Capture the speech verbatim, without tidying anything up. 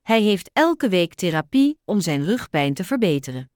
Hij heeft elke week therapie om zijn rugpijn te verbeteren.